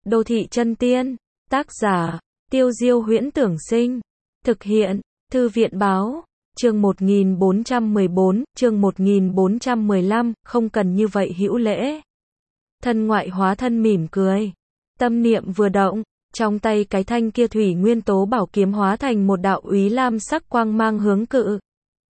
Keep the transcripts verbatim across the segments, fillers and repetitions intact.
Đô thị chân tiên, tác giả, Tiêu Diêu Huyễn Tưởng Sinh, thực hiện, Thư viện báo, chương một nghìn bốn trăm mười bốn, chương một nghìn bốn trăm mười lăm, không cần như vậy hữu lễ. Thân ngoại hóa thân mỉm cười, tâm niệm vừa động, trong tay cái thanh kia thủy nguyên tố bảo kiếm hóa thành một đạo úy lam sắc quang mang hướng cự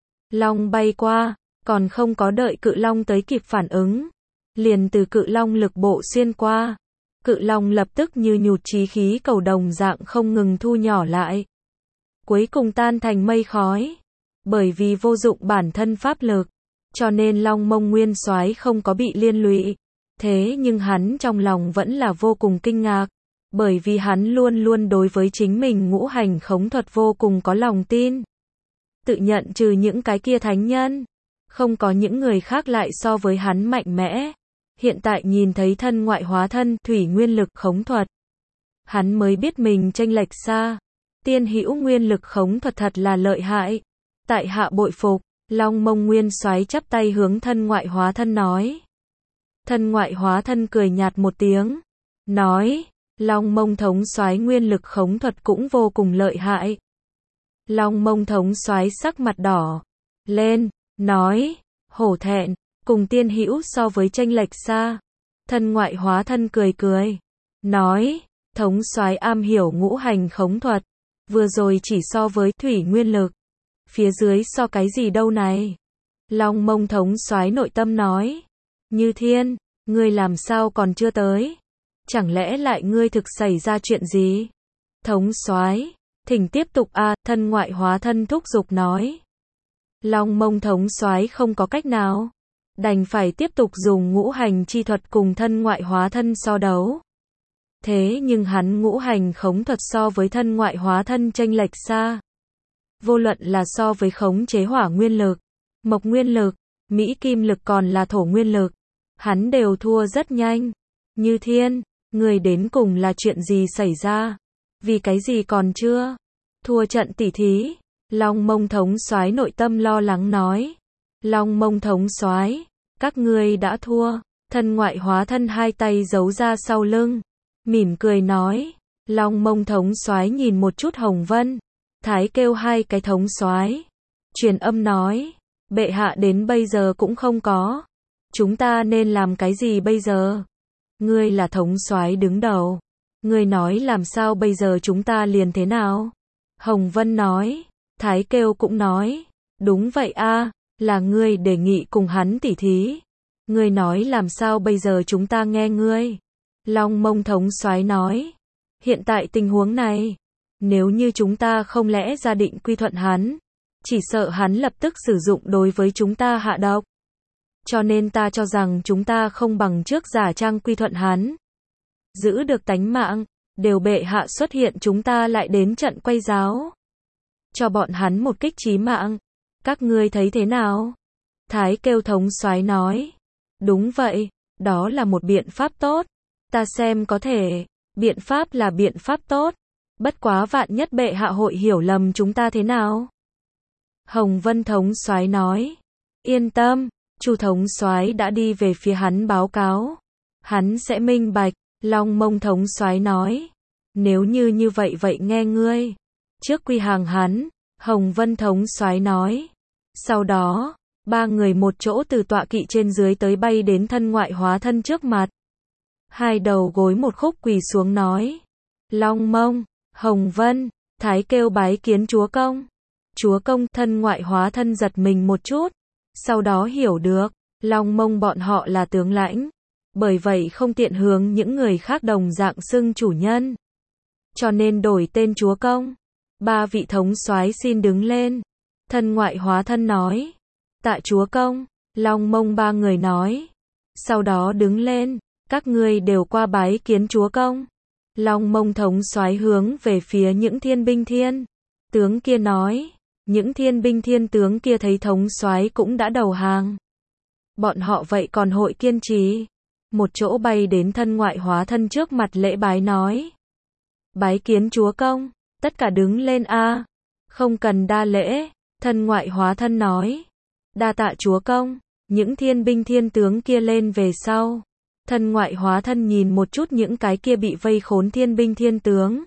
long bay qua, còn không có đợi cự long tới kịp phản ứng, liền từ cự long lực bộ xuyên qua. Cự long lập tức như nhụt chí khí cầu đồng dạng không ngừng thu nhỏ lại, cuối cùng tan thành mây khói. Bởi vì vô dụng bản thân pháp lực, cho nên Long Mông Nguyên Soái không có bị liên lụy. Thế nhưng hắn trong lòng vẫn là vô cùng kinh ngạc, bởi vì hắn luôn luôn đối với chính mình ngũ hành khống thuật vô cùng có lòng tin. Tự nhận trừ những cái kia thánh nhân, không có những người khác lại so với hắn mạnh mẽ. Hiện tại nhìn thấy thân ngoại hóa thân, thủy nguyên lực khống thuật, hắn mới biết mình chênh lệch xa. Tiên hữu nguyên lực khống thuật thật là lợi hại. Tại hạ bội phục. Long Mông Nguyên Soái chắp tay hướng thân ngoại hóa thân nói. Thân ngoại hóa thân cười nhạt một tiếng, nói, Long Mông thống soái nguyên lực khống thuật cũng vô cùng lợi hại. Long Mông thống soái sắc mặt đỏ lên, nói, hổ thẹn, cùng tiên hữu so với chênh lệch xa. Thân ngoại hóa thân cười cười, nói, thống soái am hiểu ngũ hành khống thuật, vừa rồi chỉ so với thủy nguyên lực, phía dưới so cái gì đâu này. Long Mông thống soái nội tâm nói, Như Thiên, ngươi làm sao còn chưa tới? Chẳng lẽ lại ngươi thực xảy ra chuyện gì? Thống soái, thỉnh tiếp tục a, à, thân ngoại hóa thân thúc giục nói. Long Mông thống soái không có cách nào, đành phải tiếp tục dùng ngũ hành chi thuật cùng thân ngoại hóa thân so đấu. Thế nhưng hắn ngũ hành khống thuật so với thân ngoại hóa thân chênh lệch xa. Vô luận là so với khống chế hỏa nguyên lực, mộc nguyên lực, mỹ kim lực còn là thổ nguyên lực, hắn đều thua rất nhanh. Như Thiên, người đến cùng là chuyện gì xảy ra? Vì cái gì còn chưa thua trận tỉ thí? Long Mông thống soái nội tâm lo lắng nói. Long Mông thống soái, các ngươi đã thua. Thân ngoại hóa thân hai tay giấu ra sau lưng, mỉm cười nói. Long Mông thống soái nhìn một chút Hồng Vân, Thái kêu hai cái thống soái, truyền âm nói, bệ hạ đến bây giờ cũng không có, chúng ta nên làm cái gì bây giờ? Ngươi là thống soái đứng đầu, ngươi nói làm sao bây giờ chúng ta liền thế nào? Hồng Vân nói, Thái kêu cũng nói, đúng vậy a, là ngươi đề nghị cùng hắn tỉ thí, ngươi nói làm sao bây giờ chúng ta nghe ngươi. Long Mông thống soái nói, hiện tại tình huống này, nếu như chúng ta không lẽ ra định quy thuận hắn, chỉ sợ hắn lập tức sử dụng đối với chúng ta hạ độc. Cho nên ta cho rằng chúng ta không bằng trước giả trang quy thuận hắn, giữ được tánh mạng, đều bệ hạ xuất hiện chúng ta lại đến trận quay giáo, cho bọn hắn một kích chí mạng. Các ngươi thấy thế nào? Thái kêu thống soái nói, đúng vậy, đó là một biện pháp tốt, ta xem có thể. Biện pháp là biện pháp tốt, bất quá vạn nhất bệ hạ hội hiểu lầm chúng ta thế nào? Hồng Vân thống soái nói, yên tâm, Chu thống soái đã đi về phía hắn báo cáo, hắn sẽ minh bạch. Long Mông thống soái nói, nếu như như vậy vậy nghe ngươi trước quy hàng hắn. Hồng Vân thống soái nói. Sau đó, ba người một chỗ từ tọa kỵ trên dưới tới bay đến thân ngoại hóa thân trước mặt, hai đầu gối một khúc quỳ xuống nói, Long Mông, Hồng Vân, Thái kêu bái kiến chúa công. Chúa công. Thân ngoại hóa thân giật mình một chút, sau đó hiểu được, Long Mông bọn họ là tướng lãnh, bởi vậy không tiện hướng những người khác đồng dạng xưng chủ nhân, cho nên đổi tên chúa công. Ba vị thống soái xin đứng lên. Thân ngoại hóa thân nói, tạ chúa công. Long Mông ba người nói, sau đó đứng lên, các ngươi đều qua bái kiến chúa công. Long Mông thống soái hướng về phía những thiên binh thiên tướng kia nói, những thiên binh thiên tướng kia thấy thống soái cũng đã đầu hàng, bọn họ vậy còn hội kiên trì, một chỗ bay đến thân ngoại hóa thân trước mặt lễ bái nói, bái kiến chúa công. Tất cả đứng lên a. Không cần đa lễ. Thân ngoại hóa thân nói, đa tạ chúa công. Những thiên binh thiên tướng kia lên về sau, Thân ngoại hóa thân nhìn một chút những cái kia bị vây khốn thiên binh thiên tướng.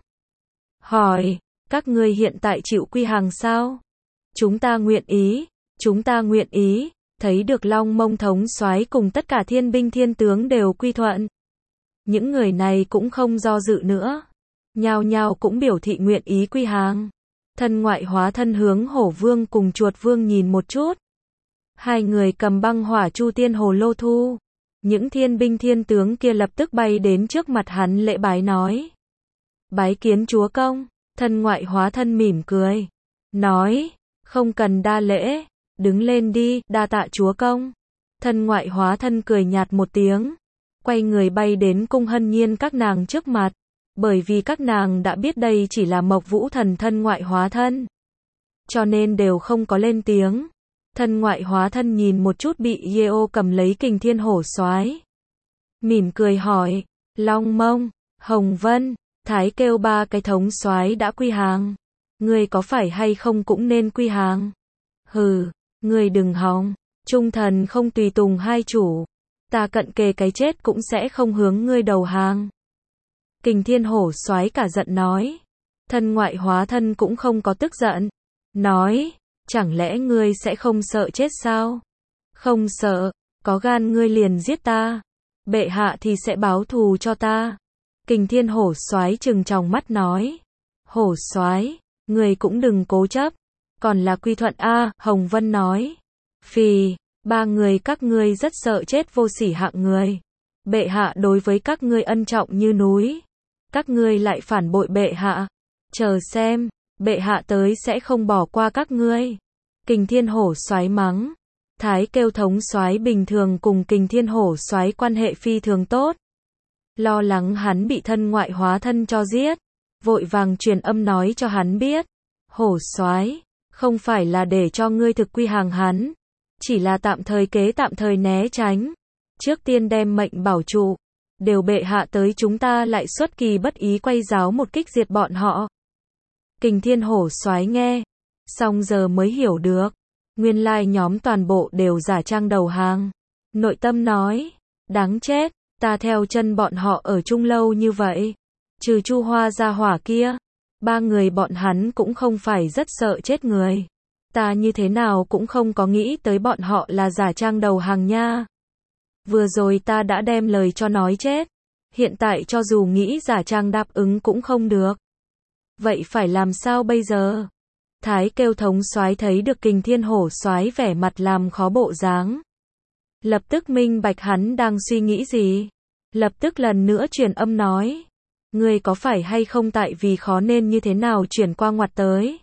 Hỏi, các ngươi hiện tại chịu quy hàng sao? Chúng ta nguyện ý, chúng ta nguyện ý, thấy được Long Mông thống soái cùng tất cả thiên binh thiên tướng đều quy thuận. Những người này cũng không do dự nữa. Nhao nhao cũng biểu thị nguyện ý quy hàng. Thân ngoại hóa thân hướng Hổ Vương cùng Chuột Vương nhìn một chút. Hai người cầm băng hỏa chu tiên hồ lô thu. Những thiên binh thiên tướng kia lập tức bay đến trước mặt hắn lễ bái nói. Bái kiến chúa công. Thân ngoại hóa thân mỉm cười. Nói, không cần đa lễ, đứng lên đi, đa tạ chúa công. Thân ngoại hóa thân cười nhạt một tiếng. Quay người bay đến cung hân nhiên các nàng trước mặt. Bởi vì các nàng đã biết đây chỉ là Mộc Vũ Thần thân ngoại hóa thân. Cho nên đều không có lên tiếng. Thân ngoại hóa thân nhìn một chút bị Yeo cầm lấy Kình Thiên Hổ Soái, mỉm cười hỏi, Long Mông, Hồng Vân, Thái kêu ba cái thống soái đã quy hàng. Ngươi có phải hay không cũng nên quy hàng? Hừ, ngươi đừng hòng, trung thần không tùy tùng hai chủ. Ta cận kề cái chết cũng sẽ không hướng ngươi đầu hàng. Kình Thiên Hổ Soái cả giận nói. Thân ngoại hóa thân cũng không có tức giận. Nói, chẳng lẽ ngươi sẽ không sợ chết sao? Không sợ, có gan ngươi liền giết ta. Bệ hạ thì sẽ báo thù cho ta. Kình Thiên Hổ Soái trừng tròng mắt nói. Hổ Soái, ngươi cũng đừng cố chấp. Còn là quy thuận a, Hồng Vân nói. Phì, ba người các ngươi rất sợ chết vô sỉ hạng người. Bệ hạ đối với các ngươi ân trọng như núi. Các ngươi lại phản bội bệ hạ. Chờ xem, bệ hạ tới sẽ không bỏ qua các ngươi. Kình Thiên Hổ Soái mắng. Thái kêu thống soái bình thường cùng Kình Thiên Hổ Soái quan hệ phi thường tốt. Lo lắng hắn bị thân ngoại hóa thân cho giết. Vội vàng truyền âm nói cho hắn biết. Hổ Soái, không phải là để cho ngươi thực quy hàng hắn. Chỉ là tạm thời kế tạm thời né tránh. Trước tiên đem mệnh bảo trụ. Đều bệ hạ tới chúng ta lại xuất kỳ bất ý quay giáo một kích diệt bọn họ. Kình Thiên Hổ Soái nghe. Xong giờ mới hiểu được. Nguyên lai nhóm toàn bộ đều giả trang đầu hàng. Nội tâm nói. Đáng chết, ta theo chân bọn họ ở chung lâu như vậy. Trừ Chu Hoa gia hỏa kia. Ba người bọn hắn cũng không phải rất sợ chết người. Ta như thế nào cũng không có nghĩ tới bọn họ là giả trang đầu hàng nha. Vừa rồi ta đã đem lời cho nói chết. Hiện tại cho dù nghĩ giả trang đáp ứng cũng không được. Vậy phải làm sao bây giờ? Thái kêu thống soái thấy được Kình Thiên Hổ Soái vẻ mặt làm khó bộ dáng. Lập tức minh bạch hắn đang suy nghĩ gì. Lập tức lần nữa truyền âm nói. Ngươi có phải hay không tại vì khó nên như thế nào chuyển qua ngoặt tới?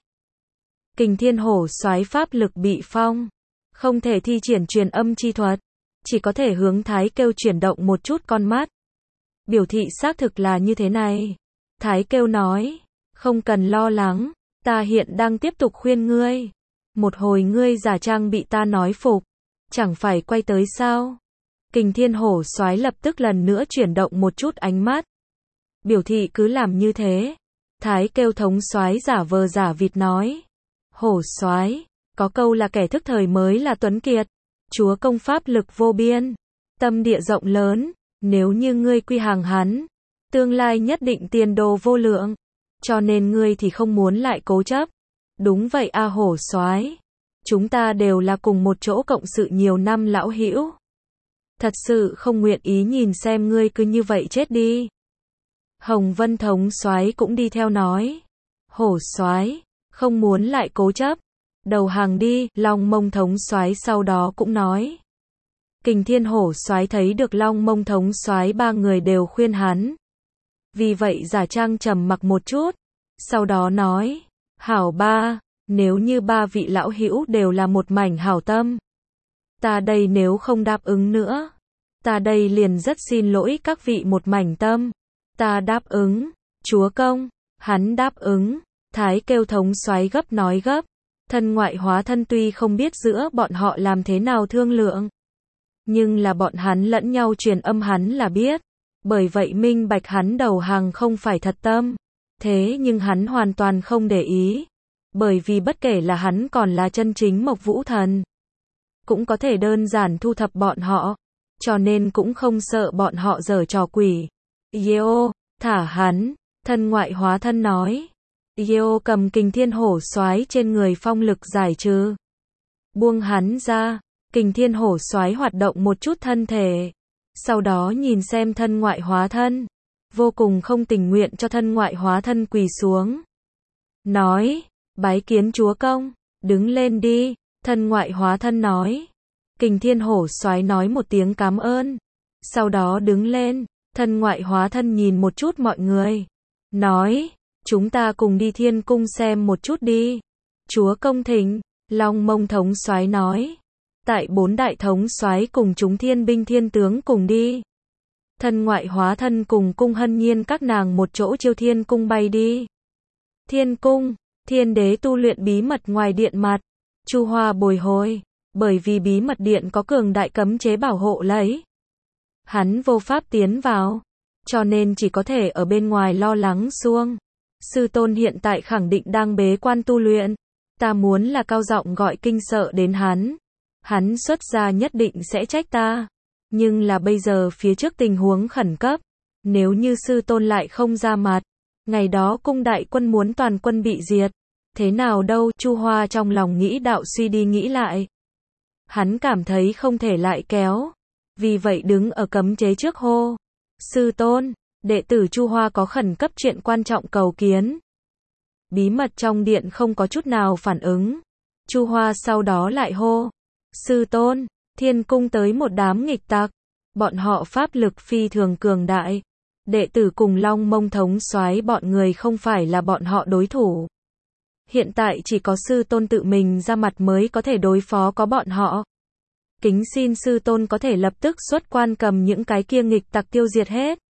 Kình Thiên Hổ Soái pháp lực bị phong. Không thể thi triển truyền âm chi thuật. Chỉ có thể hướng Thái kêu chuyển động một chút con mắt. Biểu thị xác thực là như thế này. Thái kêu nói. Không cần lo lắng. Ta hiện đang tiếp tục khuyên ngươi. Một hồi ngươi giả trang bị ta nói phục. Chẳng phải quay tới sao? Kình Thiên Hổ Soái lập tức lần nữa chuyển động một chút ánh mắt. Biểu thị cứ làm như thế. Thái kêu thống soái giả vờ giả vịt nói. Hổ Soái, có câu là kẻ thức thời mới là tuấn kiệt. Chúa công pháp lực vô biên. Tâm địa rộng lớn. Nếu như ngươi quy hàng hắn. Tương lai nhất định tiền đồ vô lượng. Cho nên ngươi thì không muốn lại cố chấp. Đúng vậy a Hổ Soái. Chúng ta đều là cùng một chỗ cộng sự nhiều năm lão hữu. Thật sự không nguyện ý nhìn xem ngươi cứ như vậy chết đi. Hồng Vân thống soái cũng đi theo nói. Hổ Soái, không muốn lại cố chấp. Đầu hàng đi, Long Mông thống soái sau đó cũng nói. Kình Thiên Hổ Soái thấy được Long Mông thống soái ba người đều khuyên hắn. Vì vậy giả trang trầm mặc một chút. Sau đó nói. Hảo ba, nếu như ba vị lão hữu đều là một mảnh hảo tâm. Ta đây nếu không đáp ứng nữa. Ta đây liền rất xin lỗi các vị một mảnh tâm. Ta đáp ứng. Chúa công, hắn đáp ứng. Thái kêu thống soái gấp nói gấp. Thân ngoại hóa thân tuy không biết giữa bọn họ làm thế nào thương lượng. Nhưng là bọn hắn lẫn nhau truyền âm hắn là biết. Bởi vậy minh bạch hắn đầu hàng không phải thật tâm. Thế nhưng hắn hoàn toàn không để ý. Bởi vì bất kể là hắn còn là chân chính Mộc Vũ Thần. Cũng có thể đơn giản thu thập bọn họ. cho nên cũng không sợ bọn họ giở trò quỷ. Yeo, thả hắn, thân ngoại hóa thân nói. Yeo cầm kình thiên hổ soái trên người phong lực giải trừ. Buông hắn ra, kình thiên hổ soái hoạt động một chút thân thể. Sau đó nhìn xem thân ngoại hóa thân. Vô cùng không tình nguyện cho thân ngoại hóa thân quỳ xuống. Nói, bái kiến chúa công, đứng lên đi, thân ngoại hóa thân nói. Kình thiên hổ soái nói một tiếng cảm ơn. Sau đó đứng lên, thân ngoại hóa thân nhìn một chút mọi người. Nói, chúng ta cùng đi thiên cung xem một chút đi. Chúa công thỉnh, Long Mông thống soái nói. Tại bốn đại thống soái cùng chúng thiên binh thiên tướng cùng đi. Thân ngoại hóa thân cùng cung hân nhiên các nàng một chỗ chiêu thiên cung bay đi. Thiên cung, thiên đế tu luyện bí mật ngoài điện mặt. Chu Hoa bồi hồi, bởi vì bí mật điện có cường đại cấm chế bảo hộ lấy. Hắn vô pháp tiến vào, cho nên chỉ có thể ở bên ngoài lo lắng xuông. Sư tôn hiện tại khẳng định đang bế quan tu luyện. Ta muốn là cao giọng gọi kinh sợ đến hắn. Hắn xuất ra nhất định sẽ trách ta. Nhưng là bây giờ phía trước tình huống khẩn cấp. Nếu như sư tôn lại không ra mặt. Ngày đó cung đại quân muốn toàn quân bị diệt. Thế nào đâu, Chu Hoa trong lòng nghĩ đạo suy đi nghĩ lại. Hắn cảm thấy không thể lại kéo. Vì vậy đứng ở cấm chế trước hô. Sư tôn, đệ tử Chu Hoa có khẩn cấp chuyện quan trọng cầu kiến. Bí mật trong điện không có chút nào phản ứng. Chu Hoa sau đó lại hô. Sư tôn, thiên cung tới một đám nghịch tặc. Bọn họ pháp lực phi thường cường đại. Đệ tử cùng Long Mông thống soái bọn người không phải là bọn họ đối thủ. Hiện tại chỉ có sư tôn tự mình ra mặt mới có thể đối phó có bọn họ. Kính xin sư tôn có thể lập tức xuất quan cầm những cái kia nghịch tặc tiêu diệt hết.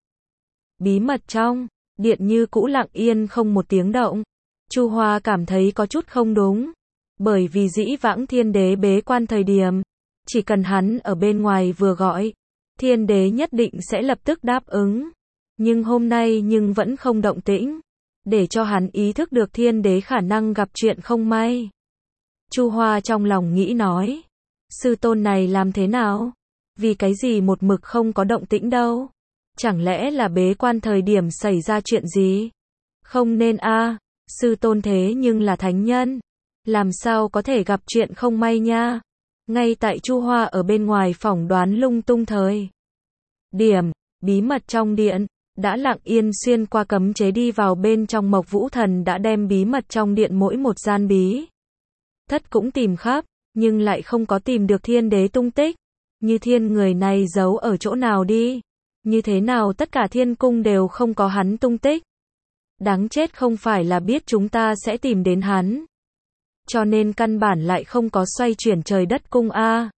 Bí mật trong điện như cũ lặng yên không một tiếng động. Chu Hoa cảm thấy có chút không đúng. Bởi vì dĩ vãng thiên đế bế quan thời điểm, chỉ cần hắn ở bên ngoài vừa gọi, thiên đế nhất định sẽ lập tức đáp ứng. Nhưng hôm nay nhưng vẫn không động tĩnh, để cho hắn ý thức được thiên đế khả năng gặp chuyện không may. Chu Hoa trong lòng nghĩ nói, sư tôn này làm thế nào? Vì cái gì một mực không có động tĩnh đâu? Chẳng lẽ là bế quan thời điểm xảy ra chuyện gì? Không nên a, à, sư tôn thế nhưng là thánh nhân, làm sao có thể gặp chuyện không may nha? Ngay tại Chu Hoa ở bên ngoài phỏng đoán lung tung thời điểm, bí mật trong điện đã lặng yên xuyên qua cấm chế đi vào bên trong. Mộc Vũ Thần đã đem bí mật trong điện mỗi một gian bí thất cũng tìm khắp, nhưng lại không có tìm được thiên đế tung tích. Như thiên người này giấu ở chỗ nào đi? Như thế nào tất cả thiên cung đều không có hắn tung tích? Đáng chết, không phải là biết chúng ta sẽ tìm đến hắn, cho nên căn bản lại không có xoay chuyển trời đất cung a. À.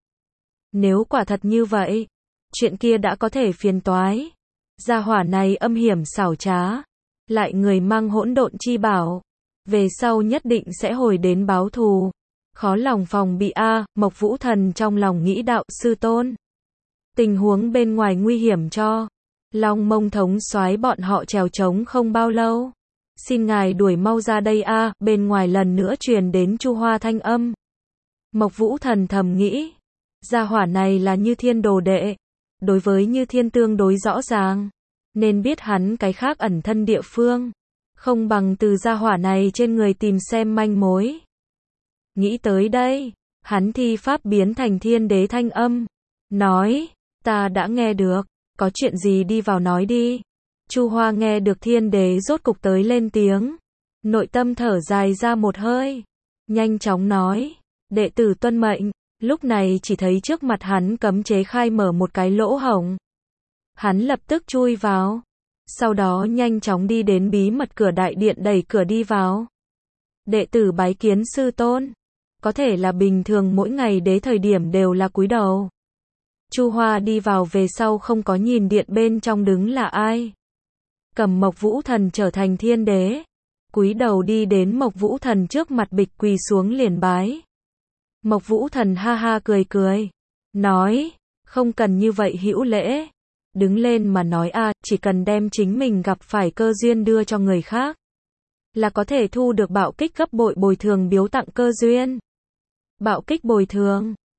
Nếu quả thật như vậy, chuyện kia đã có thể phiền toái. Gia hỏa này âm hiểm xảo trá, lại người mang hỗn độn chi bảo, về sau nhất định sẽ hồi đến báo thù. Khó lòng phòng bị a. À. Mộc Vũ Thần trong lòng nghĩ đạo, sư tôn, tình huống bên ngoài nguy hiểm cho Long Mông thống soái bọn họ trèo trống không bao lâu. Xin ngài đuổi mau ra đây a. À. Bên ngoài lần nữa truyền đến Chu Hoa thanh âm. Mộc Vũ Thần thầm nghĩ, gia hỏa này là Như Thiên đồ đệ, đối với Như Thiên tương đối rõ ràng, nên biết hắn cái khác ẩn thân địa phương, không bằng từ gia hỏa này trên người tìm xem manh mối. Nghĩ tới đây, hắn thi pháp biến thành thiên đế thanh âm, nói, ta đã nghe được, có chuyện gì đi vào nói đi. Chu Hoa nghe được thiên đế rốt cục tới lên tiếng, nội tâm thở dài ra một hơi, nhanh chóng nói, đệ tử tuân mệnh. Lúc này chỉ thấy trước mặt hắn cấm chế khai mở một cái lỗ hổng. Hắn lập tức chui vào, sau đó nhanh chóng đi đến bí mật cửa đại điện, đẩy cửa đi vào. Đệ tử bái kiến sư tôn. Có thể là bình thường mỗi ngày đế thời điểm đều là cúi đầu. Chu Hoa đi vào về sau không có nhìn điện bên trong đứng là ai. Cầm Mộc Vũ Thần trở thành thiên đế, cúi đầu đi đến Mộc Vũ Thần trước mặt bịch quỳ xuống liền bái. Mộc Vũ Thần ha ha cười cười, nói, không cần như vậy hữu lễ, đứng lên mà nói a, à, chỉ cần đem chính mình gặp phải cơ duyên đưa cho người khác, là có thể thu được bạo kích gấp bội bồi thường biếu tặng cơ duyên. Bạo kích bồi thường,